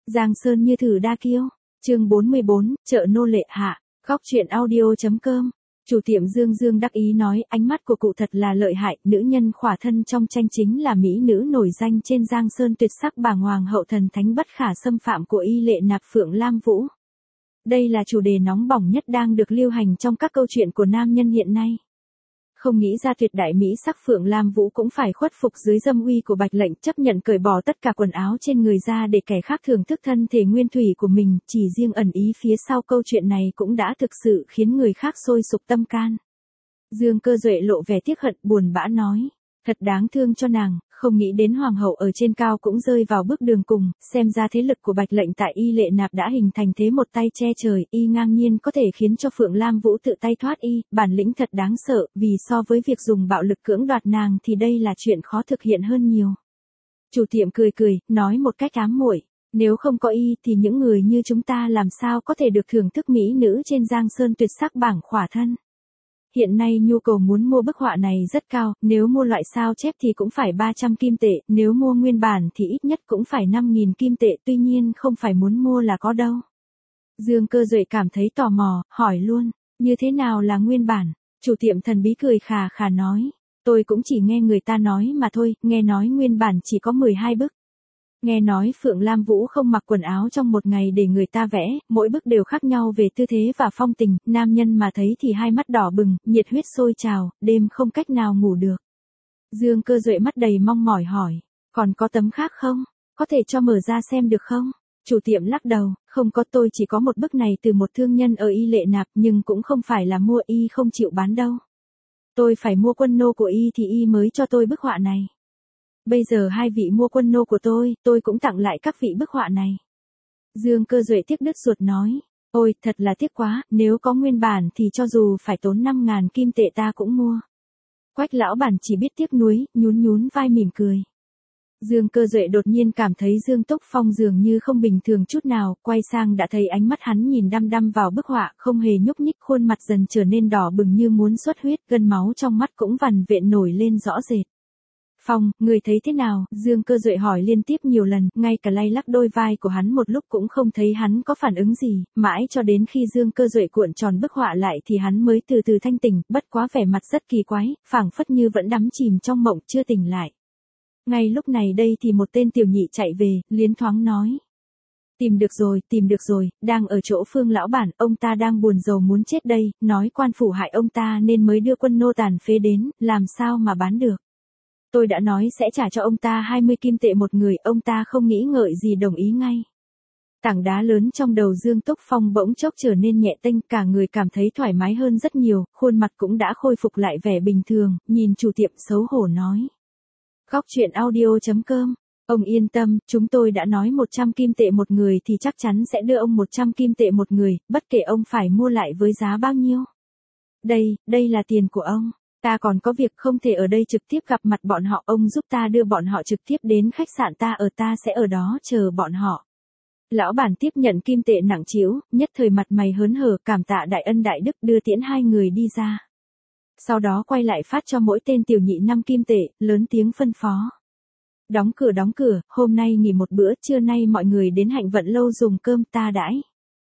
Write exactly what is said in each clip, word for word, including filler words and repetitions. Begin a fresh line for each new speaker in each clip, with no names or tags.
Giang Sơn như thử đa kiêu. Chương bốn mươi bốn, chợ nô lệ hạ. Góc truyện audio.com. Chủ tiệm Dương Dương đắc ý nói, ánh mắt của cụ thật là lợi hại, nữ nhân khỏa thân trong tranh chính là mỹ nữ nổi danh trên Giang Sơn tuyệt sắc bảng hoàng hậu thần thánh bất khả xâm phạm của Y Lệ Nạp Phượng Lam Vũ. Đây là chủ đề nóng bỏng nhất đang được lưu hành trong các câu chuyện của nam nhân hiện nay. Không nghĩ ra tuyệt đại mỹ sắc Phượng Lam Vũ cũng phải khuất phục dưới dâm uy của Bạch Lệnh, chấp nhận cởi bỏ tất cả quần áo trên người ra để kẻ khác thưởng thức thân thể nguyên thủy của mình, chỉ riêng ẩn ý phía sau câu chuyện này cũng đã thực sự khiến người khác sôi sục tâm can. Dương Cơ Duệ lộ vẻ tiếc hận buồn bã nói, thật đáng thương cho nàng, không nghĩ đến hoàng hậu ở trên cao cũng rơi vào bước đường cùng, xem ra thế lực của Bạch Lệnh tại Y Lệ Nạp đã hình thành thế một tay che trời, y ngang nhiên có thể khiến cho Phượng Lam Vũ tự tay thoát y, bản lĩnh thật đáng sợ, vì so với việc dùng bạo lực cưỡng đoạt nàng thì đây là chuyện khó thực hiện hơn nhiều. Chủ tiệm cười cười, nói một cách ám muội, nếu không có y thì những người như chúng ta làm sao có thể được thưởng thức mỹ nữ trên Giang Sơn tuyệt sắc bảng khỏa thân. Hiện nay nhu cầu muốn mua bức họa này rất cao, nếu mua loại sao chép thì cũng phải ba trăm kim tệ, nếu mua nguyên bản thì ít nhất cũng phải năm nghìn kim tệ, tuy nhiên không phải muốn mua là có đâu. Dương Cơ Duệ cảm thấy tò mò, hỏi luôn, như thế nào là nguyên bản? Chủ tiệm thần bí cười khà khà nói, tôi cũng chỉ nghe người ta nói mà thôi, nghe nói nguyên bản chỉ có mười hai bức. Nghe nói Phượng Lam Vũ không mặc quần áo trong một ngày để người ta vẽ, mỗi bức đều khác nhau về tư thế và phong tình, nam nhân mà thấy thì hai mắt đỏ bừng, nhiệt huyết sôi trào, đêm không cách nào ngủ được. Dương Cơ Duệ mắt đầy mong mỏi hỏi, còn có tấm khác không? Có thể cho mở ra xem được không? Chủ tiệm lắc đầu, không có, tôi chỉ có một bức này từ một thương nhân ở Y Lệ Nạp, nhưng cũng không phải là mua, y không chịu bán đâu. Tôi phải mua quân nô của y thì y mới cho tôi bức họa này. Bây giờ hai vị mua quân nô của tôi, tôi cũng tặng lại các vị bức họa này. Dương Cơ Duệ tiếc đứt ruột nói, ôi, thật là tiếc quá, nếu có nguyên bản thì cho dù phải tốn năm ngàn kim tệ ta cũng mua. Quách lão bản chỉ biết tiếc nuối, nhún nhún vai mỉm cười. Dương Cơ Duệ đột nhiên cảm thấy Dương Túc Phong dường như không bình thường chút nào, quay sang đã thấy ánh mắt hắn nhìn đăm đăm vào bức họa, không hề nhúc nhích, khuôn mặt dần trở nên đỏ bừng như muốn xuất huyết, gân máu trong mắt cũng vằn vện nổi lên rõ rệt. Phong, người thấy thế nào? Dương Cơ Duệ hỏi liên tiếp nhiều lần, ngay cả lay lắc đôi vai của hắn một lúc cũng không thấy hắn có phản ứng gì, mãi cho đến khi Dương Cơ Duệ cuộn tròn bức họa lại thì hắn mới từ từ thanh tỉnh, bất quá vẻ mặt rất kỳ quái, phảng phất như vẫn đắm chìm trong mộng chưa tỉnh lại. Ngay lúc này đây thì một tên tiểu nhị chạy về, liến thoáng nói. Tìm được rồi, tìm được rồi, đang ở chỗ Phương lão bản, ông ta đang buồn rầu muốn chết đây, nói quan phủ hại ông ta nên mới đưa quân nô tàn phế đến, làm sao mà bán được. Tôi đã nói sẽ trả cho ông ta hai mươi kim tệ một người, ông ta không nghĩ ngợi gì đồng ý ngay. Tảng đá lớn trong đầu Dương Túc Phong bỗng chốc trở nên nhẹ tênh, cả người cảm thấy thoải mái hơn rất nhiều, khuôn mặt cũng đã khôi phục lại vẻ bình thường, nhìn chủ tiệm xấu hổ nói. Góc truyện audio.com, ông yên tâm, chúng tôi đã nói một trăm kim tệ một người thì chắc chắn sẽ đưa ông một trăm kim tệ một người, bất kể ông phải mua lại với giá bao nhiêu. Đây, đây là tiền của ông. Ta còn có việc không thể ở đây trực tiếp gặp mặt bọn họ, ông giúp ta đưa bọn họ trực tiếp đến khách sạn ta ở, ta sẽ ở đó chờ bọn họ. Lão bản tiếp nhận kim tệ nặng trĩu, nhất thời mặt mày hớn hở, cảm tạ đại ân đại đức, đưa tiễn hai người đi ra. Sau đó quay lại phát cho mỗi tên tiểu nhị năm kim tệ, lớn tiếng phân phó. Đóng cửa đóng cửa, hôm nay nghỉ một bữa, trưa nay mọi người đến Hạnh Vận lâu dùng cơm, ta đãi.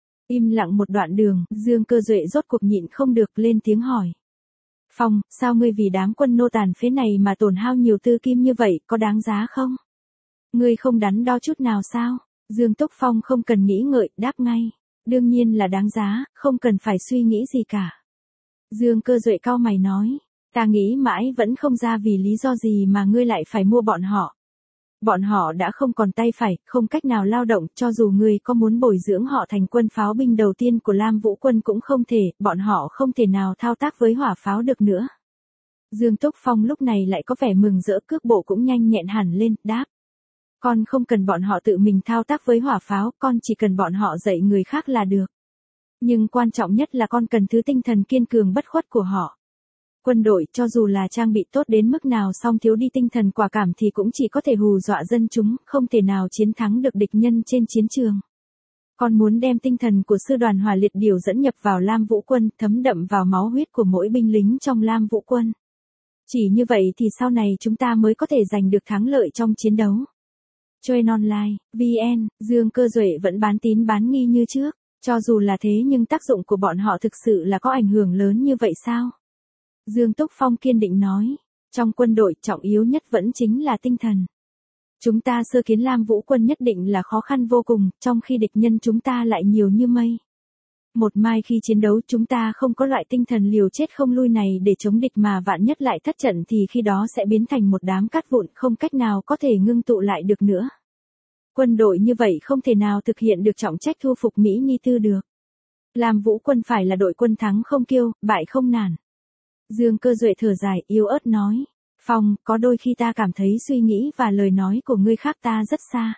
Im lặng một đoạn đường, Dương Cơ Duệ rốt cuộc nhịn không được lên tiếng hỏi. Phong, sao ngươi vì đám quân nô tàn phế này mà tổn hao nhiều tư kim như vậy, có đáng giá không? Ngươi không đắn đo chút nào sao? Dương Túc Phong không cần nghĩ ngợi, đáp ngay. Đương nhiên là đáng giá, không cần phải suy nghĩ gì cả. Dương Cơ Duệ cau mày nói, ta nghĩ mãi vẫn không ra vì lý do gì mà ngươi lại phải mua bọn họ. Bọn họ đã không còn tay phải, không cách nào lao động, cho dù ngươi có muốn bồi dưỡng họ thành quân pháo binh đầu tiên của Lam Vũ quân cũng không thể, bọn họ không thể nào thao tác với hỏa pháo được nữa. Dương Túc Phong lúc này lại có vẻ mừng rỡ, cước bộ cũng nhanh nhẹn hẳn lên, đáp. Con không cần bọn họ tự mình thao tác với hỏa pháo, con chỉ cần bọn họ dạy người khác là được. Nhưng quan trọng nhất là con cần thứ tinh thần kiên cường bất khuất của họ. Quân đội cho dù là trang bị tốt đến mức nào song thiếu đi tinh thần quả cảm thì cũng chỉ có thể hù dọa dân chúng, không thể nào chiến thắng được địch nhân trên chiến trường. Con muốn đem tinh thần của sư đoàn hỏa liệt điểu dẫn nhập vào Lam Vũ quân, thấm đậm vào máu huyết của mỗi binh lính trong Lam Vũ quân. Chỉ như vậy thì sau này chúng ta mới có thể giành được thắng lợi trong chiến đấu. Trade online, vê en, Dương Cơ Duệ vẫn bán tín bán nghi như trước. Cho dù là thế nhưng tác dụng của bọn họ thực sự là có ảnh hưởng lớn như vậy sao? Dương Túc Phong kiên định nói. Trong quân đội trọng yếu nhất vẫn chính là tinh thần. Chúng ta sơ kiến Lam Vũ quân nhất định là khó khăn vô cùng, trong khi địch nhân chúng ta lại nhiều như mây. Một mai khi chiến đấu chúng ta không có loại tinh thần liều chết không lui này để chống địch mà vạn nhất lại thất trận thì khi đó sẽ biến thành một đám cát vụn không cách nào có thể ngưng tụ lại được nữa. Quân đội như vậy không thể nào thực hiện được trọng trách thu phục Mỹ Ni Tư được. Lam Vũ quân phải là đội quân thắng không kiêu, bại không nản. Dương Cơ Duệ thở dài yếu ớt nói. Phong, có đôi khi ta cảm thấy suy nghĩ và lời nói của ngươi khác ta rất xa.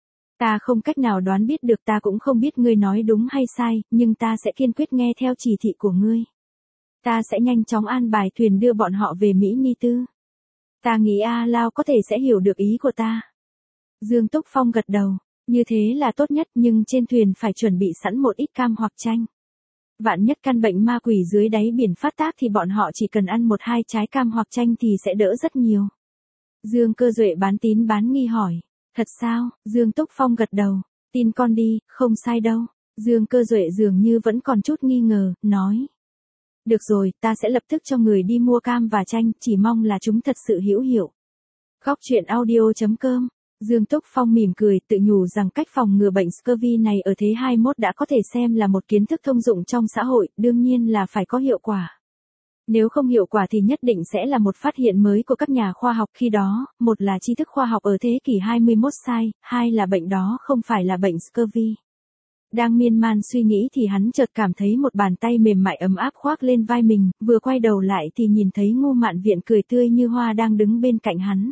Ta không cách nào đoán biết được, ta cũng không biết ngươi nói đúng hay sai, nhưng ta sẽ kiên quyết nghe theo chỉ thị của ngươi. Ta sẽ nhanh chóng an bài thuyền đưa bọn họ về Mỹ Ni Tư. Ta nghĩ A Lao có thể sẽ hiểu được ý của ta. Dương Túc Phong gật đầu, như thế là tốt nhất, nhưng trên thuyền phải chuẩn bị sẵn một ít cam hoặc chanh. Vạn nhất căn bệnh ma quỷ dưới đáy biển phát tác thì bọn họ chỉ cần ăn một hai trái cam hoặc chanh thì sẽ đỡ rất nhiều. Dương Cơ Duệ bán tín bán nghi hỏi. Thật sao? Dương Túc Phong gật đầu. Tin con đi, không sai đâu. Dương Cơ Duệ dường như vẫn còn chút nghi ngờ, nói. Được rồi, ta sẽ lập tức cho người đi mua cam và chanh, chỉ mong là chúng thật sự hữu hiệu. Góc truyện audio chấm com. Dương Túc Phong mỉm cười, tự nhủ rằng cách phòng ngừa bệnh Scurvy này ở thế hai mươi mốt đã có thể xem là một kiến thức thông dụng trong xã hội, đương nhiên là phải có hiệu quả. Nếu không hiệu quả thì nhất định sẽ là một phát hiện mới của các nhà khoa học khi đó, một là tri thức khoa học ở thế kỷ hai mươi mốt sai, hai là bệnh đó không phải là bệnh Scurvy. Đang miên man suy nghĩ thì hắn chợt cảm thấy một bàn tay mềm mại ấm áp khoác lên vai mình, vừa quay đầu lại thì nhìn thấy Ngô Mạn Viện cười tươi như hoa đang đứng bên cạnh hắn.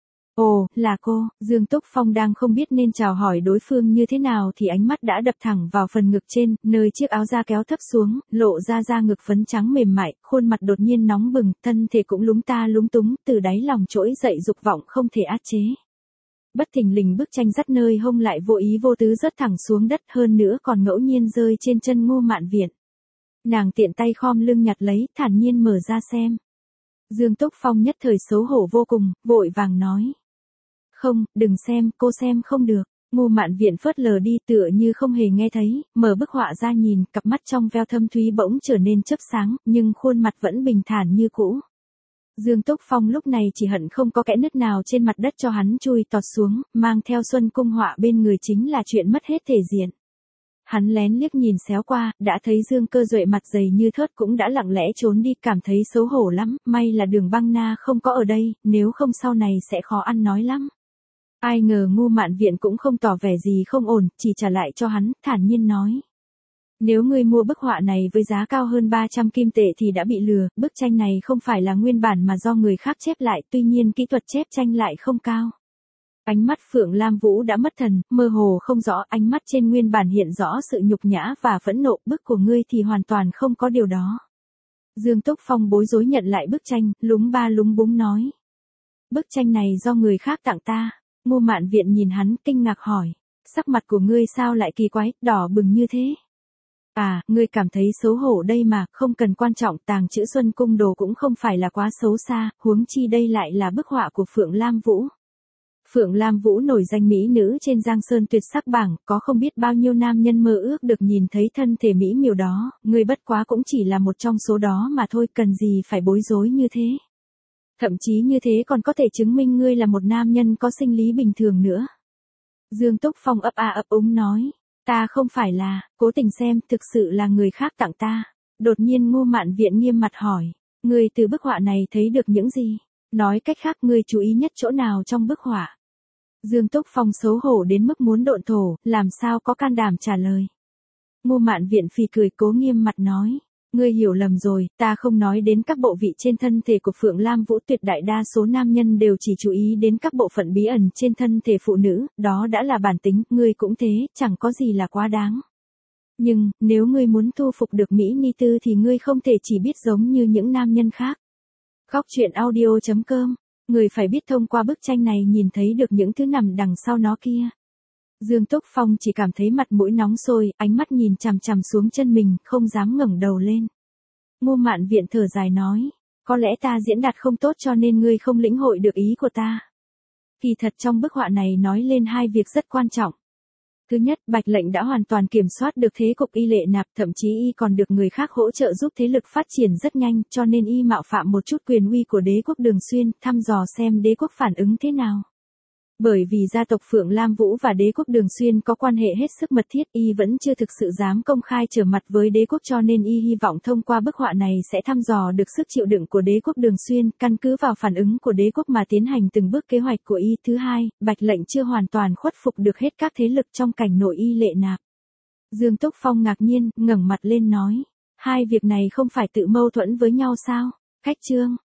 Ồ, là cô. Dương Túc Phong đang không biết nên chào hỏi đối phương như thế nào thì ánh mắt đã đập thẳng vào phần ngực trên, nơi chiếc áo da kéo thấp xuống, lộ ra da ngực phấn trắng mềm mại, khuôn mặt đột nhiên nóng bừng, thân thể cũng lúng ta lúng túng, từ đáy lòng trỗi dậy dục vọng không thể át chế. Bất thình lình bức tranh dắt nơi hông lại vô ý vô tứ rớt thẳng xuống đất, hơn nữa còn ngẫu nhiên rơi trên chân Ngô Mạn Viện. Nàng tiện tay khom lưng nhặt lấy, thản nhiên mở ra xem. Dương Túc Phong nhất thời xấu hổ vô cùng, vội vàng nói. Không, đừng xem, cô xem không được. Ngô Mạn Viện phớt lờ đi tựa như không hề nghe thấy, mở bức họa ra nhìn, cặp mắt trong veo thâm thúy bỗng trở nên chớp sáng, nhưng khuôn mặt vẫn bình thản như cũ. Dương Túc Phong lúc này chỉ hận không có kẽ nứt nào trên mặt đất cho hắn chui tọt xuống, mang theo Xuân Cung họa bên người chính là chuyện mất hết thể diện. Hắn lén liếc nhìn xéo qua, đã thấy Dương Cơ Duệ mặt dày như thớt cũng đã lặng lẽ trốn đi, cảm thấy xấu hổ lắm, may là Đường Băng Na không có ở đây, nếu không sau này sẽ khó ăn nói lắm. Ai ngờ Ngô Mạn Viện cũng không tỏ vẻ gì không ổn, chỉ trả lại cho hắn, thản nhiên nói. Nếu ngươi mua bức họa này với giá cao hơn ba trăm kim tệ thì đã bị lừa, bức tranh này không phải là nguyên bản mà do người khác chép lại, tuy nhiên kỹ thuật chép tranh lại không cao. Ánh mắt Phượng Lam Vũ đã mất thần, mơ hồ không rõ, ánh mắt trên nguyên bản hiện rõ sự nhục nhã và phẫn nộ, bức của ngươi thì hoàn toàn không có điều đó. Dương Túc Phong bối rối nhận lại bức tranh, lúng ba lúng búng nói. Bức tranh này do người khác tặng ta. Ngô Mạn Viện nhìn hắn kinh ngạc hỏi. Sắc mặt của ngươi sao lại kỳ quái, đỏ bừng như thế? À, ngươi cảm thấy xấu hổ đây mà, không cần quan trọng, tàng chữ Xuân Cung đồ cũng không phải là quá xấu xa, huống chi đây lại là bức họa của Phượng Lam Vũ. Phượng Lam Vũ nổi danh mỹ nữ trên Giang Sơn tuyệt sắc bảng, có không biết bao nhiêu nam nhân mơ ước được nhìn thấy thân thể mỹ miều đó, ngươi bất quá cũng chỉ là một trong số đó mà thôi, cần gì phải bối rối như thế. Thậm chí như thế còn có thể chứng minh ngươi là một nam nhân có sinh lý bình thường nữa. Dương Túc Phong ấp a ấp úng nói, ta không phải là, cố tình xem, thực sự là người khác tặng ta. Đột nhiên Ngô Mạn Viện nghiêm mặt hỏi, ngươi từ bức họa này thấy được những gì? Nói cách khác ngươi chú ý nhất chỗ nào trong bức họa? Dương Túc Phong xấu hổ đến mức muốn độn thổ, làm sao có can đảm trả lời. Ngô Mạn Viện phì cười cố nghiêm mặt nói. Ngươi hiểu lầm rồi, ta không nói đến các bộ vị trên thân thể của Phượng Lam Vũ, tuyệt đại đa số nam nhân đều chỉ chú ý đến các bộ phận bí ẩn trên thân thể phụ nữ, đó đã là bản tính, ngươi cũng thế, chẳng có gì là quá đáng. Nhưng, nếu ngươi muốn thu phục được Mỹ Ni Tư thì ngươi không thể chỉ biết giống như những nam nhân khác. Góc truyện audio chấm com, ngươi phải biết thông qua bức tranh này nhìn thấy được những thứ nằm đằng sau nó kia. Dương Túc Phong chỉ cảm thấy mặt mũi nóng sôi, ánh mắt nhìn chằm chằm xuống chân mình, không dám ngẩng đầu lên. Ngô Mạn Viện thở dài nói, có lẽ ta diễn đạt không tốt cho nên ngươi không lĩnh hội được ý của ta. Kỳ thật trong bức họa này nói lên hai việc rất quan trọng. Thứ nhất, Bạch lệnh đã hoàn toàn kiểm soát được thế cục Y Lệ Nạp, thậm chí y còn được người khác hỗ trợ giúp thế lực phát triển rất nhanh, cho nên y mạo phạm một chút quyền uy của đế quốc Đường Xuyên, thăm dò xem đế quốc phản ứng thế nào. Bởi vì gia tộc Phượng Lam Vũ và đế quốc Đường Xuyên có quan hệ hết sức mật thiết, y vẫn chưa thực sự dám công khai trở mặt với đế quốc, cho nên y hy vọng thông qua bức họa này sẽ thăm dò được sức chịu đựng của đế quốc Đường Xuyên, căn cứ vào phản ứng của đế quốc mà tiến hành từng bước kế hoạch của y. Thứ hai, Bạch lệnh chưa hoàn toàn khuất phục được hết các thế lực trong cảnh nội Y Lệ Nạp. Dương Túc Phong ngạc nhiên, ngẩng mặt lên nói, hai việc này không phải tự mâu thuẫn với nhau sao? Khách Trương,